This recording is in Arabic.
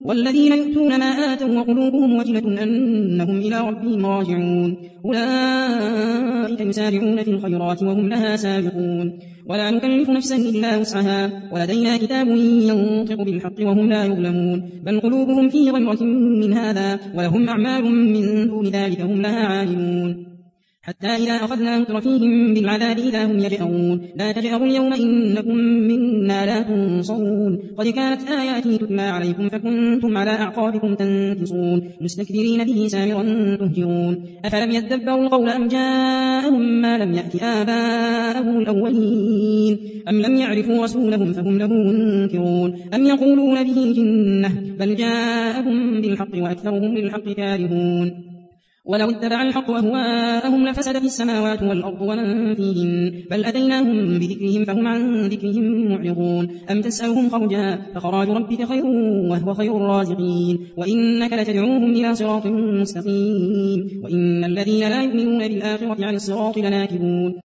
والذين يؤتون ما آتوا وقلوبهم وجلة أنهم إلى ربهم راجعون أولئك يسارعون في الخيرات وهم لها سابقون ولا نكلف نفسا إلا وسعها ولدينا كتاب ينطق بالحق وهم لا يظلمون بل قلوبهم في غمرة من هذا ولهم أعمال من دون ذلك هم لها عاملون حتى إذا أخذنا مترفيهم بالعذاب إذا هم يجأرون لا تجأروا اليوم إنكم منا لا تنصرون قد كانت آياتي تتلى عليكم فكنتم على أعقابكم تنكصون مستكبرين به سامرا تهجرون أفلم يدبروا القول أم جاءهم ما لم يأت آباءهم الأولين أم لم يعرفوا رسولهم فهم له منكرون أم يقولون به جنة بل جاءهم بالحق وأكثرهم للحق كارهون ولو اتبع الحق أهواءهم لفسد في السماوات والأرض ومن فيهن بل أتيناهم بذكرهم فهم عن ذكرهم معرضون أم تسألهم خرجا فخراج ربك خير وهو خير الرازقين وإنك لتدعوهم إلى صراط مستقيم وإن الذين لا يؤمنون بالآخرة عن الصراط لناكبون